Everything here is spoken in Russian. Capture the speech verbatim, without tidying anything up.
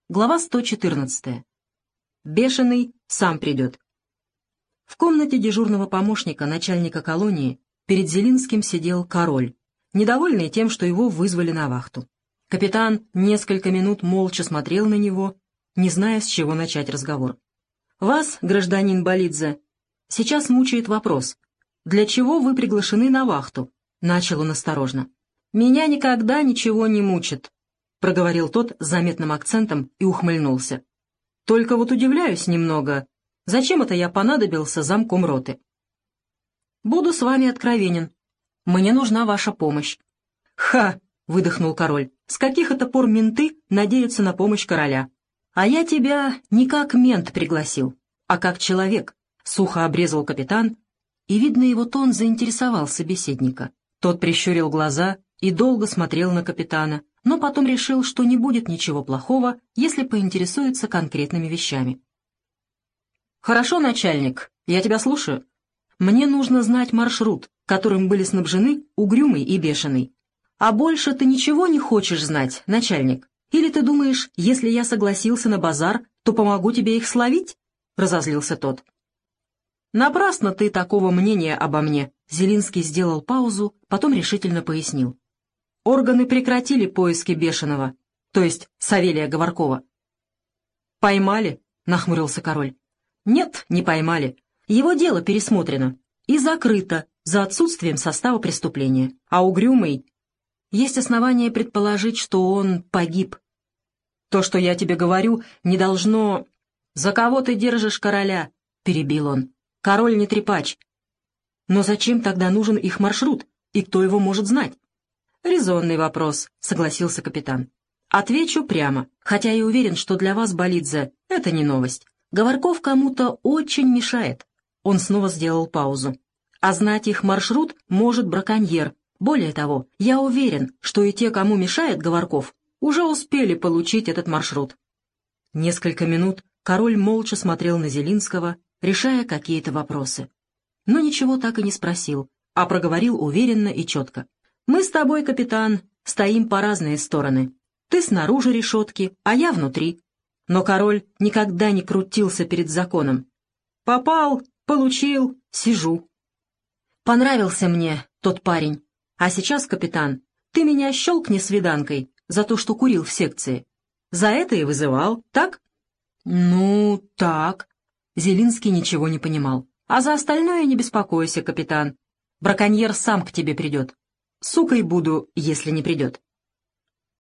Глава сто четырнадцатая. Бешеный сам придет. В комнате дежурного помощника начальника колонии перед Зелинским сидел Король, недовольный тем, что его вызвали на вахту. Капитан несколько минут молча смотрел на него, не зная, с чего начать разговор. «Вас, гражданин Болидзе, сейчас мучает вопрос. Для чего вы приглашены на вахту?» — начал он осторожно. «Меня никогда ничего не мучит», — проговорил тот с заметным акцентом и ухмыльнулся. «Только вот удивляюсь немного. Зачем это я понадобился замком роты?» «Буду с вами откровенен. Мне нужна ваша помощь». «Ха!» — выдохнул Король. «С каких это пор менты надеются на помощь короля? А я тебя не как мент пригласил, а как человек», — сухо обрезал капитан, и, видно, его тон заинтересовал собеседника. Тот прищурил глаза и долго смотрел на капитана, но потом решил, что не будет ничего плохого, если поинтересуется конкретными вещами. «Хорошо, начальник, я тебя слушаю. Мне нужно знать маршрут, которым были снабжены Угрюмый и Бешеный. А больше ты ничего не хочешь знать, начальник? Или ты думаешь, если я согласился на базар, то помогу тебе их словить?» — разозлился тот. «Напрасно ты такого мнения обо мне», — Зелинский сделал паузу, потом решительно пояснил. «Органы прекратили поиски Бешеного, то есть Савелия Говоркова». «Поймали?» — нахмурился Король. «Нет, не поймали. Его дело пересмотрено и закрыто за отсутствием состава преступления. А Угрюмый... Есть основания предположить, что он погиб. То, что я тебе говорю, не должно... За кого ты держишь короля?» — перебил он. «Король не трепач». «Но зачем тогда нужен их маршрут, и кто его может знать?» «Резонный вопрос», — согласился капитан. «Отвечу прямо, хотя и уверен, что для вас, Болидзе, это не новость. Говорков кому-то очень мешает». Он снова сделал паузу. «А знать их маршрут может браконьер. Более того, я уверен, что и те, кому мешает Говорков, уже успели получить этот маршрут». Несколько минут Король молча смотрел на Зелинского, решая какие-то вопросы. Но ничего так и не спросил, а проговорил уверенно и четко. «Мы с тобой, капитан, стоим по разные стороны. Ты снаружи решетки, а я внутри. Но Король никогда не крутился перед законом. Попал, получил, сижу. Понравился мне тот парень. А сейчас, капитан, ты меня щелкни свиданкой за то, что курил в секции. За это и вызывал, так?» «Ну, так». Зелинский ничего не понимал. «А за остальное не беспокойся, капитан. Браконьер сам к тебе придет. Сукой буду, если не придет».